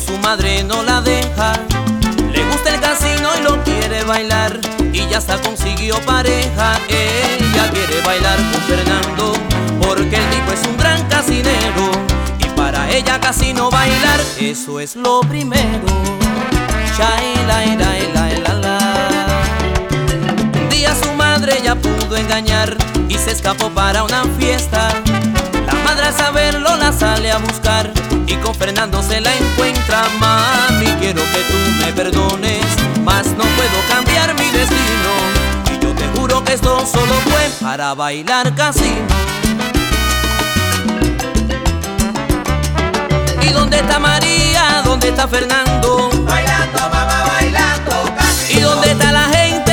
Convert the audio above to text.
su madre no la deja. Le gusta el casino y lo quiere bailar, y ya hasta consiguió pareja. Ella quiere bailar con Fernando, porque el tipo es un gran casinero, y para ella casino bailar, eso es lo primero. Un día su madre ya pudo engañar y se escapó para una fiesta. La madre al saberlo la sale a buscar y con Fernando se la encuentra. Mami, quiero que tú me perdones, mas no puedo cambiar mi destino, y yo te juro que esto solo fue para bailar casino. ¿Y dónde está María? ¿Dónde está Fernando? Bailando, mamá, bailando casino. ¿Y dónde está la gente